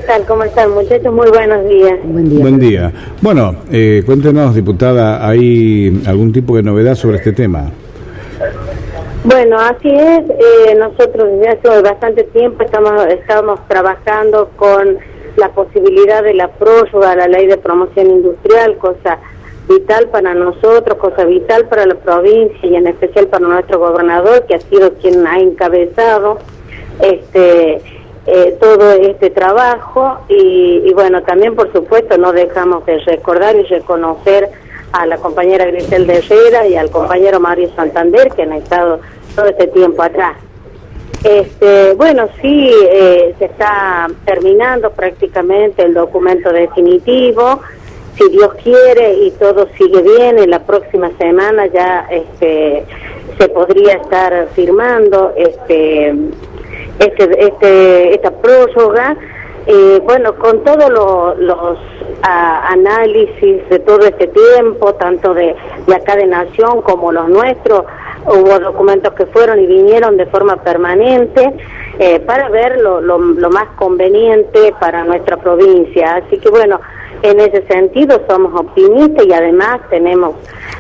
tal? ¿Cómo están, muchachos? Muy buenos días. Buen día. Buen día. Bueno, cuéntenos, diputada, ¿hay algún tipo de novedad sobre este tema? Bueno, así es. Nosotros desde hace bastante tiempo estamos trabajando con la posibilidad de la prórroga a la ley de promoción industrial, cosa vital para nosotros, cosa vital para la provincia y en especial para nuestro gobernador, que ha sido quien ha encabezado todo este trabajo y bueno, también por supuesto no dejamos de recordar y reconocer a la compañera Griselda Herrera y al compañero Mario Santander, que han estado todo este tiempo atrás. Bueno, sí, se está terminando prácticamente el documento definitivo, si Dios quiere y todo sigue bien, en la próxima semana ya se podría estar firmando esta prórroga, bueno, con todos los análisis de todo este tiempo, tanto de acá de Nación como los nuestros. Hubo documentos que fueron y vinieron de forma permanente para ver lo más conveniente para nuestra provincia. Así que bueno, en ese sentido somos optimistas y además tenemos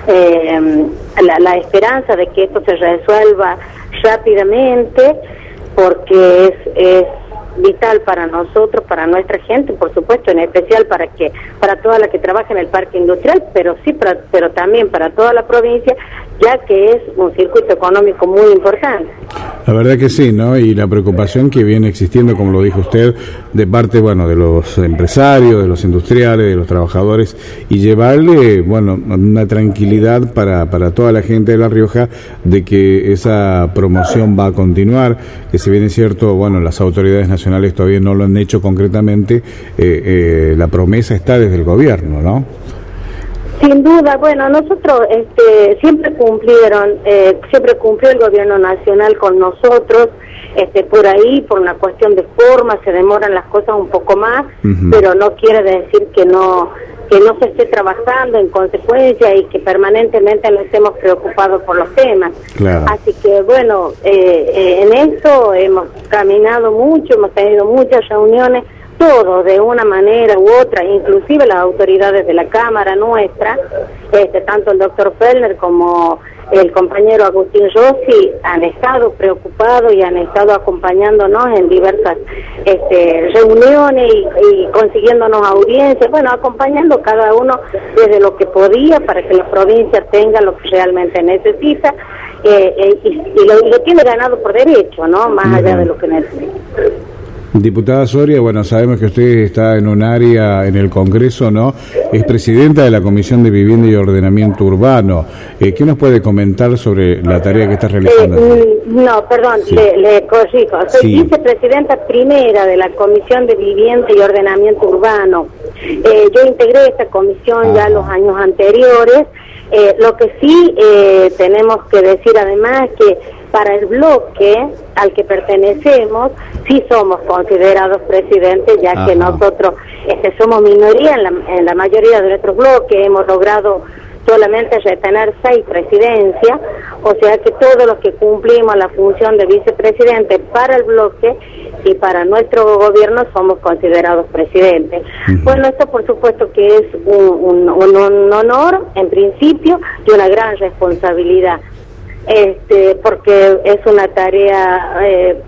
la esperanza de que esto se resuelva rápidamente, porque es vital para nosotros, para nuestra gente, por supuesto, en especial para toda la que trabaja en el parque industrial, pero también para toda la provincia, ya que es un circuito económico muy importante. La verdad que sí, ¿no? Y la preocupación que viene existiendo, como lo dijo usted, de parte, bueno, de los empresarios, de los industriales, de los trabajadores, y llevarle, bueno, una tranquilidad para toda la gente de La Rioja de que esa promoción va a continuar, que si bien es cierto, bueno, las autoridades nacionales todavía no lo han hecho concretamente, la promesa está desde el gobierno, ¿no? Sin duda, bueno, nosotros siempre cumplió el gobierno nacional con nosotros, por ahí, por una cuestión de forma, se demoran las cosas un poco más, pero no quiere decir que no se esté trabajando en consecuencia y que permanentemente nos estemos preocupados por los temas. Claro. Así que bueno, en eso hemos caminado mucho, hemos tenido muchas reuniones, todo de una manera u otra, inclusive las autoridades de la Cámara nuestra, tanto el doctor Fellner como el compañero Agustín Rossi han estado preocupados y han estado acompañándonos en diversas reuniones y consiguiéndonos audiencias, bueno, acompañando cada uno desde lo que podía para que la provincia tenga lo que realmente necesita y lo tiene ganado por derecho, ¿no? Más allá de lo que necesita. Diputada Soria, bueno, sabemos que usted está en un área en el Congreso, ¿no? Es presidenta de la Comisión de Vivienda y Ordenamiento Urbano. ¿Qué nos puede comentar sobre la tarea que está realizando? No, perdón, sí. le corrijo. Soy vicepresidenta primera de la Comisión de Vivienda y Ordenamiento Urbano. Yo integré esta comisión ya los años anteriores. Lo que sí tenemos que decir además es que para el bloque al que pertenecemos sí somos considerados presidentes, ya que nosotros somos minoría en la mayoría de nuestros bloques. Hemos logrado solamente retener 6 presidencias, o sea que todos los que cumplimos la función de vicepresidente para el bloque y para nuestro gobierno somos considerados presidentes. Bueno, esto por supuesto que es un honor en principio y una gran responsabilidad, porque es una tarea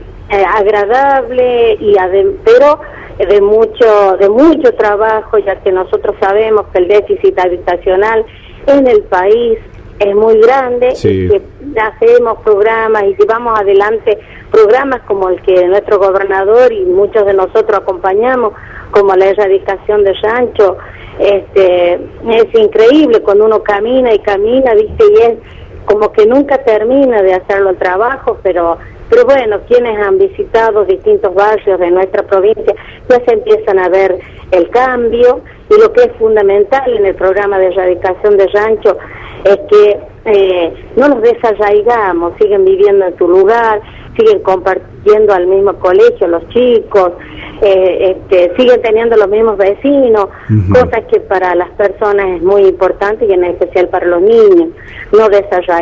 agradable pero de mucho trabajo, ya que nosotros sabemos que el déficit habitacional en el país es muy grande, y que hacemos programas y llevamos adelante programas como el que nuestro gobernador y muchos de nosotros acompañamos, como la erradicación de rancho. Es increíble cuando uno camina y camina, viste, y es como que nunca termina de hacerlo el trabajo, pero bueno, quienes han visitado distintos barrios de nuestra provincia ya se empiezan a ver el cambio, y lo que es fundamental en el programa de erradicación de rancho es que no los desarraigamos, siguen viviendo en su lugar, siguen compartiendo al mismo colegio los chicos, siguen teniendo los mismos vecinos, cosas que para las personas es muy importante y en especial para los niños, no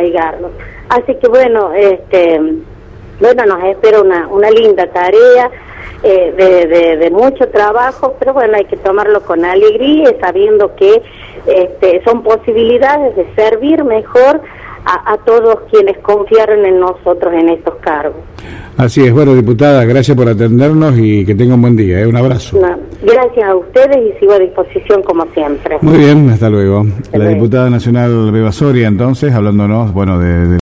desarraigarlos. Así que bueno, nos espera una linda tarea. de mucho trabajo, pero bueno, hay que tomarlo con alegría, sabiendo que son posibilidades de servir mejor a todos quienes confiaron en nosotros en estos cargos. Así es. Bueno, diputada, gracias por atendernos y que tenga un buen día. Un abrazo. No, gracias a ustedes y sigo a disposición como siempre. Muy bien, hasta luego. La diputada nacional Beba Soria, entonces, hablándonos, bueno, de